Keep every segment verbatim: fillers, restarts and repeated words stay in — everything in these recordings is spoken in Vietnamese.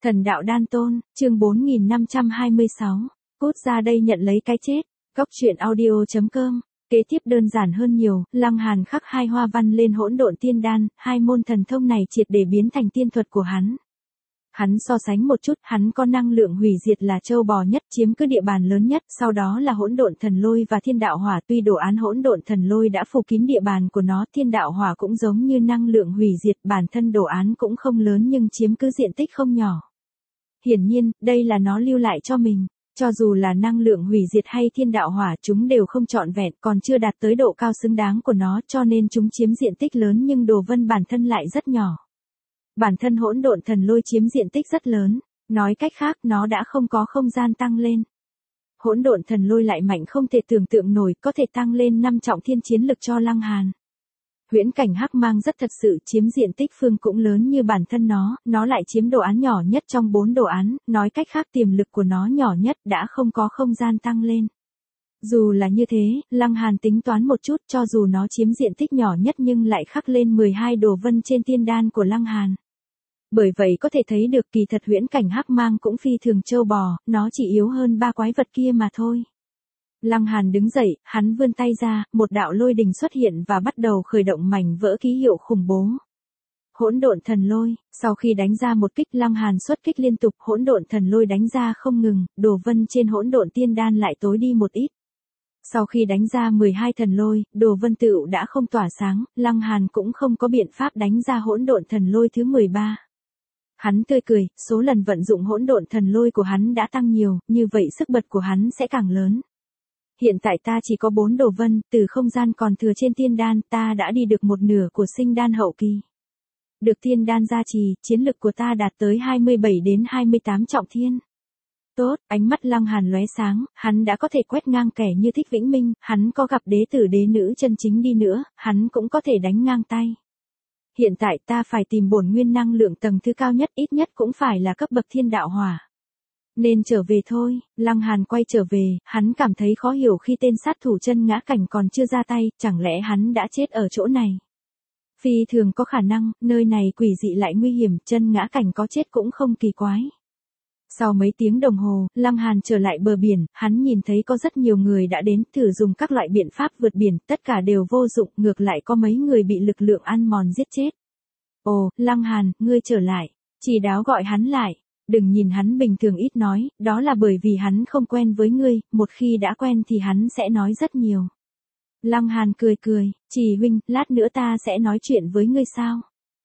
Thần đạo đan tôn, chương bốn nghìn năm trăm hai mươi sáu. Cút ra đây nhận lấy cái chết. Cốc truyện audio chấm com. Kế tiếp đơn giản hơn nhiều, Lăng Hàn khắc hai hoa văn lên hỗn độn tiên đan, hai môn thần thông này triệt để biến thành tiên thuật của hắn. Hắn so sánh một chút, hắn có năng lượng hủy diệt là châu bò nhất, chiếm cứ địa bàn lớn nhất, sau đó là hỗn độn thần lôi và thiên đạo hỏa. Tuy đồ án hỗn độn thần lôi đã phủ kín địa bàn của nó, thiên đạo hỏa cũng giống như năng lượng hủy diệt, bản thân đồ án cũng không lớn nhưng chiếm cứ diện tích không nhỏ. Hiển nhiên, đây là nó lưu lại cho mình. Cho dù là năng lượng hủy diệt hay thiên đạo hỏa, chúng đều không trọn vẹn, còn chưa đạt tới độ cao xứng đáng của nó, cho nên chúng chiếm diện tích lớn nhưng đồ vân bản thân lại rất nhỏ. Bản thân hỗn độn thần lôi chiếm diện tích rất lớn, nói cách khác nó đã không có không gian tăng lên. Hỗn độn thần lôi lại mạnh không thể tưởng tượng nổi, có thể tăng lên năm trọng thiên chiến lực cho Lăng Hàn. Huyễn cảnh hắc mang rất thật sự chiếm diện tích phương cũng lớn như bản thân nó, nó lại chiếm đồ án nhỏ nhất trong bốn đồ án, nói cách khác tiềm lực của nó nhỏ nhất đã không có không gian tăng lên. Dù là như thế, Lăng Hàn tính toán một chút, cho dù nó chiếm diện tích nhỏ nhất nhưng lại khắc lên mười hai đồ vân trên tiên đan của Lăng Hàn. Bởi vậy có thể thấy được kỳ thật huyễn cảnh hắc mang cũng phi thường châu bò, nó chỉ yếu hơn ba quái vật kia mà thôi. Lăng Hàn đứng dậy, hắn vươn tay ra, một đạo lôi đình xuất hiện và bắt đầu khởi động mảnh vỡ ký hiệu khủng bố. Hỗn độn thần lôi, sau khi đánh ra một kích, Lăng Hàn xuất kích liên tục, hỗn độn thần lôi đánh ra không ngừng, đồ vân trên hỗn độn tiên đan lại tối đi một ít. Sau khi đánh ra mười hai thần lôi, đồ vân tựu đã không tỏa sáng, Lăng Hàn cũng không có biện pháp đánh ra hỗn độn thần lôi thứ mười ba. Hắn tươi cười, số lần vận dụng hỗn độn thần lôi của hắn đã tăng nhiều, như vậy sức bật của hắn sẽ càng lớn. Hiện tại ta chỉ có bốn đồ vân, từ không gian còn thừa trên tiên đan, ta đã đi được một nửa của sinh đan hậu kỳ. Được tiên đan gia trì, chiến lực của ta đạt tới hai mươi bảy đến hai mươi tám trọng thiên. Tốt, ánh mắt Lăng Hàn lóe sáng, hắn đã có thể quét ngang kẻ như Thích Vĩnh Minh, hắn có gặp đế tử đế nữ chân chính đi nữa, hắn cũng có thể đánh ngang tay. Hiện tại ta phải tìm bổn nguyên năng lượng tầng thứ cao nhất, ít nhất cũng phải là cấp bậc thiên đạo hỏa. Nên trở về thôi. Lăng Hàn quay trở về, hắn cảm thấy khó hiểu khi tên sát thủ chân ngã cảnh còn chưa ra tay, chẳng lẽ hắn đã chết ở chỗ này. Phi thường có khả năng, nơi này quỷ dị lại nguy hiểm, chân ngã cảnh có chết cũng không kỳ quái. Sau mấy tiếng đồng hồ, Lăng Hàn trở lại bờ biển, hắn nhìn thấy có rất nhiều người đã đến, thử dùng các loại biện pháp vượt biển, tất cả đều vô dụng, ngược lại có mấy người bị lực lượng ăn mòn giết chết. Ồ, Lăng Hàn, ngươi trở lại. Chỉ đáo gọi hắn lại. Đừng nhìn hắn bình thường ít nói, đó là bởi vì hắn không quen với ngươi, một khi đã quen thì hắn sẽ nói rất nhiều. Lăng Hàn cười cười, Chỉ huynh, lát nữa ta sẽ nói chuyện với ngươi sao?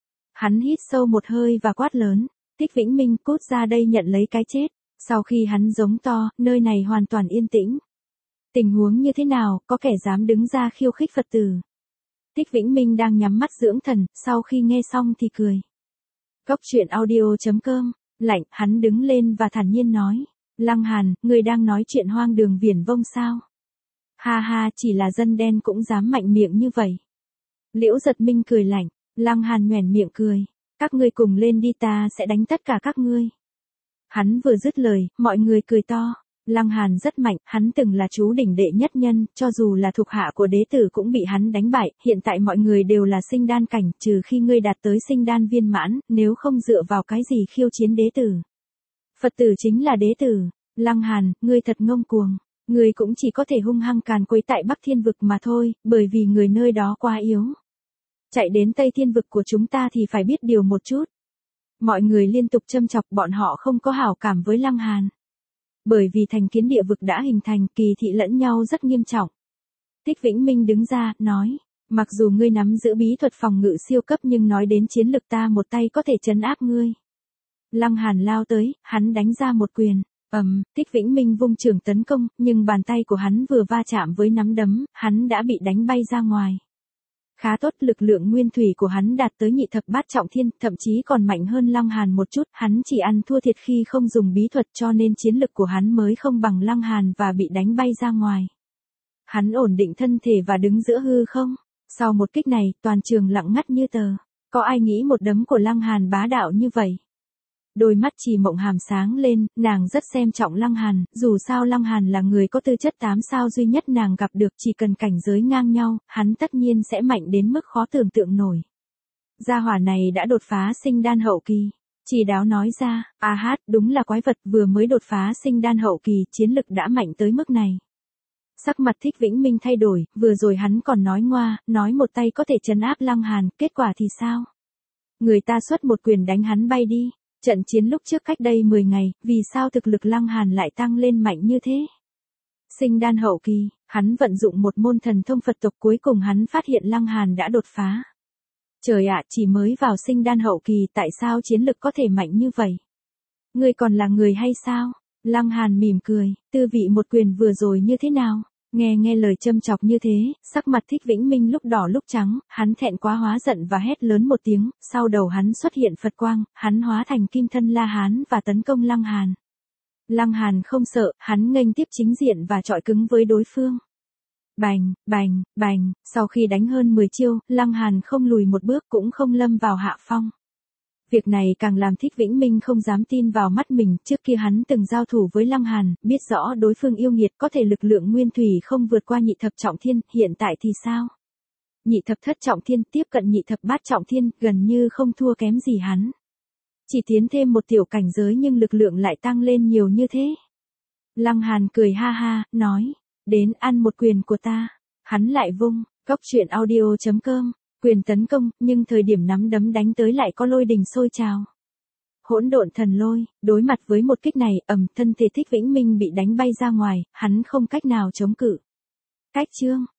Hắn hít sâu một hơi và quát lớn, Thích Vĩnh Minh, cút ra đây nhận lấy cái chết. Sau khi hắn giống to, nơi này hoàn toàn yên tĩnh. Tình huống như thế nào, có kẻ dám đứng ra khiêu khích Phật tử? Thích Vĩnh Minh đang nhắm mắt dưỡng thần, sau khi nghe xong thì cười. Cốc truyện audio chấm com. Lạnh, hắn đứng lên và thản nhiên nói, Lăng Hàn, người đang nói chuyện hoang đường viển vông sao? Ha ha, chỉ là dân đen cũng dám mạnh miệng như vậy. Liễu Giật Minh cười lạnh, Lăng Hàn nhoẻn miệng cười, các ngươi cùng lên đi, ta sẽ đánh tất cả các ngươi. Hắn vừa dứt lời, mọi người cười to. Lăng Hàn rất mạnh, hắn từng là chú đỉnh đệ nhất nhân, cho dù là thuộc hạ của đế tử cũng bị hắn đánh bại, hiện tại mọi người đều là sinh đan cảnh, trừ khi ngươi đạt tới sinh đan viên mãn, nếu không dựa vào cái gì khiêu chiến đế tử. Phật tử chính là đế tử. Lăng Hàn, ngươi thật ngông cuồng, ngươi cũng chỉ có thể hung hăng càn quấy tại Bắc Thiên Vực mà thôi, bởi vì người nơi đó quá yếu. Chạy đến Tây Thiên Vực của chúng ta thì phải biết điều một chút. Mọi người liên tục châm chọc, bọn họ không có hảo cảm với Lăng Hàn. Bởi vì thành kiến địa vực đã hình thành, kỳ thị lẫn nhau rất nghiêm trọng. Thích Vĩnh Minh đứng ra, nói, mặc dù ngươi nắm giữ bí thuật phòng ngự siêu cấp nhưng nói đến chiến lực ta một tay có thể trấn áp ngươi. Lăng Hàn lao tới, hắn đánh ra một quyền, ầm, Thích Vĩnh Minh vung trường tấn công, nhưng bàn tay của hắn vừa va chạm với nắm đấm, hắn đã bị đánh bay ra ngoài. Khá tốt, lực lượng nguyên thủy của hắn đạt tới nhị thập bát trọng thiên, thậm chí còn mạnh hơn Lăng Hàn một chút, hắn chỉ ăn thua thiệt khi không dùng bí thuật cho nên chiến lực của hắn mới không bằng Lăng Hàn và bị đánh bay ra ngoài. Hắn ổn định thân thể và đứng giữa hư không. Sau một kích này, toàn trường lặng ngắt như tờ. Có ai nghĩ một đấm của Lăng Hàn bá đạo như vậy? Đôi mắt Trì Mộng Hàm sáng lên, nàng rất xem trọng Lăng Hàn, dù sao Lăng Hàn là người có tư chất tám sao duy nhất nàng gặp được, chỉ cần cảnh giới ngang nhau, hắn tất nhiên sẽ mạnh đến mức khó tưởng tượng nổi. Gia hỏa này đã đột phá sinh đan hậu kỳ. Chỉ đáo nói ra, a hát, đúng là quái vật vừa mới đột phá sinh đan hậu kỳ, chiến lực đã mạnh tới mức này. Sắc mặt Thích Vĩnh Minh thay đổi, vừa rồi hắn còn nói ngoa, nói một tay có thể trấn áp Lăng Hàn, kết quả thì sao? Người ta xuất một quyền đánh hắn bay đi. Trận chiến lúc trước cách đây mười ngày, vì sao thực lực Lăng Hàn lại tăng lên mạnh như thế? Sinh đan hậu kỳ, hắn vận dụng một môn thần thông Phật tộc, cuối cùng hắn phát hiện Lăng Hàn đã đột phá. Trời ạ, chỉ mới vào sinh đan hậu kỳ tại sao chiến lực có thể mạnh như vậy? Ngươi còn là người hay sao? Lăng Hàn mỉm cười, tư vị một quyền vừa rồi như thế nào? Nghe nghe lời châm chọc như thế, sắc mặt Thích Vĩnh Minh lúc đỏ lúc trắng, hắn thẹn quá hóa giận và hét lớn một tiếng, sau đầu hắn xuất hiện Phật quang, hắn hóa thành kim thân La Hán và tấn công Lăng Hàn. Lăng Hàn không sợ, hắn nghênh tiếp chính diện và chọi cứng với đối phương. Bành, bành, bành, sau khi đánh hơn mười chiêu, Lăng Hàn không lùi một bước cũng không lâm vào hạ phong. Việc này càng làm Thích Vĩnh Minh không dám tin vào mắt mình, trước kia hắn từng giao thủ với Lăng Hàn, biết rõ đối phương yêu nghiệt, có thể lực lượng nguyên thủy không vượt qua nhị thập trọng thiên, hiện tại thì sao? Nhị thập thất trọng thiên tiếp cận nhị thập bát trọng thiên, gần như không thua kém gì hắn. Chỉ tiến thêm một tiểu cảnh giới nhưng lực lượng lại tăng lên nhiều như thế. Lăng Hàn cười ha ha, nói, đến ăn một quyền của ta. Hắn lại vung, góc truyện audio chấm com. Quyền tấn công, nhưng thời điểm nắm đấm đánh tới lại có lôi đình sôi trào. Hỗn độn thần lôi, đối mặt với một kích này, ầm, thân thể Thích Vĩnh Minh bị đánh bay ra ngoài, hắn không cách nào chống cự. Cách chương